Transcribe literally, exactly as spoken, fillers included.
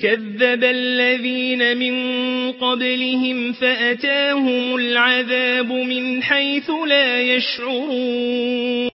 كذب الذين من قبلهم فأتاهم العذاب من حيث لا يشعرون